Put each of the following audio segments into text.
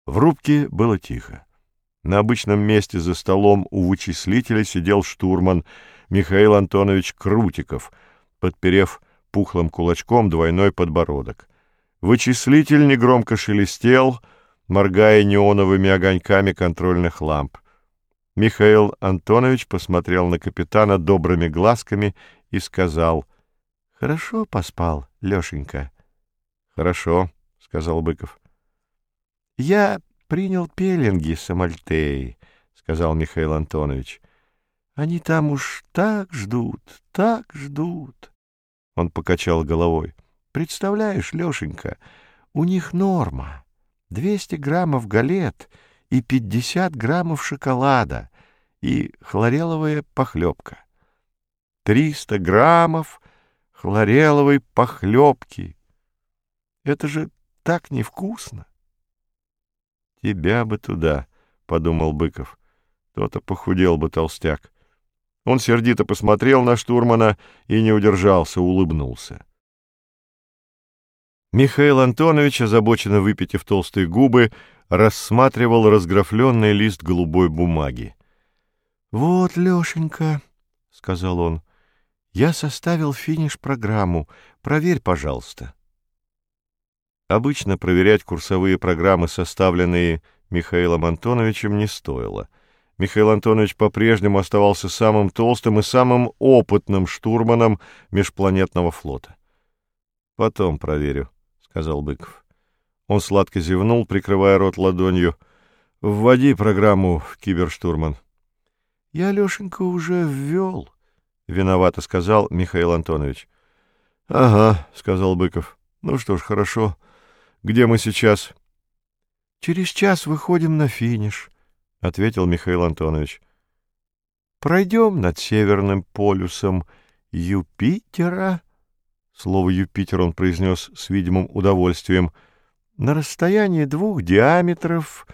В рубке было тихо. На обычном месте за столом у вычислителя сидел штурман Михаил Антонович Крутиков, подперев пухлым кулачком двойной подбородок. Вычислитель негромко шелестел, моргая неоновыми огоньками контрольных ламп. Михаил Антонович посмотрел на капитана добрыми глазками и сказал: «Хорошо поспал, Лешенька?» «Хорошо», — сказал Быков. «Я принял пеленги с Амальтеей», — сказал Михаил Антонович. «Они там уж так ждут, так ждут». Он покачал головой. «Представляешь, Лешенька, у них норма. 200 граммов галет и 50 граммов шоколада и хлореловая похлебка. 300 граммов хлореловой похлебки. Это же так невкусно!» «Тебя бы туда», — подумал Быков. «То-то похудел бы толстяк». Он сердито посмотрел на штурмана и не удержался, улыбнулся. Михаил Антонович, озабоченно выпитив толстые губы, рассматривал разграфленный лист голубой бумаги. «Вот, Лешенька», — сказал он, — «я составил финиш-программу. Проверь, пожалуйста». Обычно проверять курсовые программы, составленные Михаилом Антоновичем, не стоило. Михаил Антонович по-прежнему оставался самым толстым и самым опытным штурманом межпланетного флота. «Потом проверю», — сказал Быков. Он сладко зевнул, прикрывая рот ладонью. «Вводи программу, киберштурман». «Я, Лешенька, уже ввел», — виновато сказал Михаил Антонович. «Ага», — сказал Быков. «Ну что ж, хорошо. Где мы сейчас?» «Через час выходим на финиш», — ответил Михаил Антонович. «Пройдем над Северным полюсом Юпитера», слово «Юпитер» он произнес с видимым удовольствием, «на расстоянии 2 диаметров,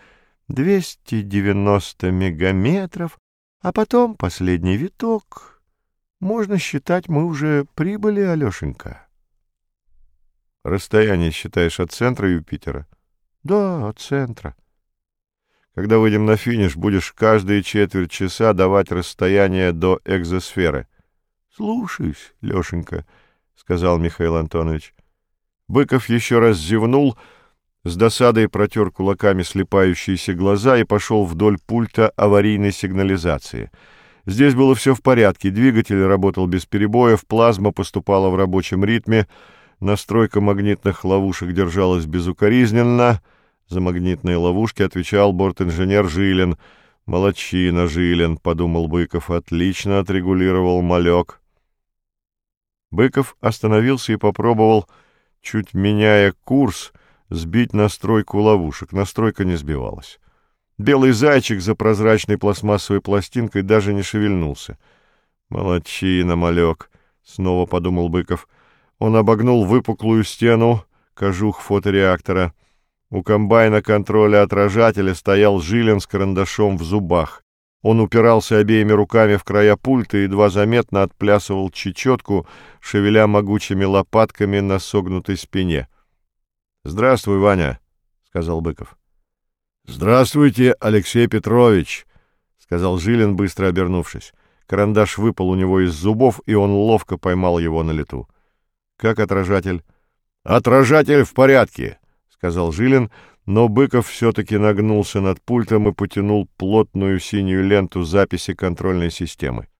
290 мегаметров, а потом последний виток. Можно считать, мы уже прибыли, Алешенька». «Расстояние считаешь от центра Юпитера?» «Да, от центра». «Когда выйдем на финиш, будешь каждые четверть часа давать расстояние до экзосферы». «Слушаюсь, Лешенька», — сказал Михаил Антонович. Быков еще раз зевнул, с досадой протер кулаками слипающиеся глаза и пошел вдоль пульта аварийной сигнализации. Здесь было все в порядке, двигатель работал без перебоев, плазма поступала в рабочем ритме, настройка магнитных ловушек держалась безукоризненно. За магнитные ловушки отвечал бортинженер Жилин. «Молодчина, Жилин», — подумал Быков, — «отлично отрегулировал малек». Быков остановился и попробовал, чуть меняя курс, сбить настройку ловушек. Настройка не сбивалась. Белый зайчик за прозрачной пластмассовой пластинкой даже не шевельнулся. «Молодчина, малек», — снова подумал Быков. Он обогнул выпуклую стену, кожух фотореактора. У комбайна контроля отражателя стоял Жилин с карандашом в зубах. Он упирался обеими руками в края пульта и едва заметно отплясывал чечетку, шевеля могучими лопатками на согнутой спине. «Здравствуй, Ваня», — сказал Быков. «Здравствуйте, Алексей Петрович», — сказал Жилин, быстро обернувшись. Карандаш выпал у него из зубов, и он ловко поймал его на лету. «Как отражатель?» «Отражатель в порядке», — сказал Жилин, но Быков все-таки нагнулся над пультом и потянул плотную синюю ленту записи контрольной системы.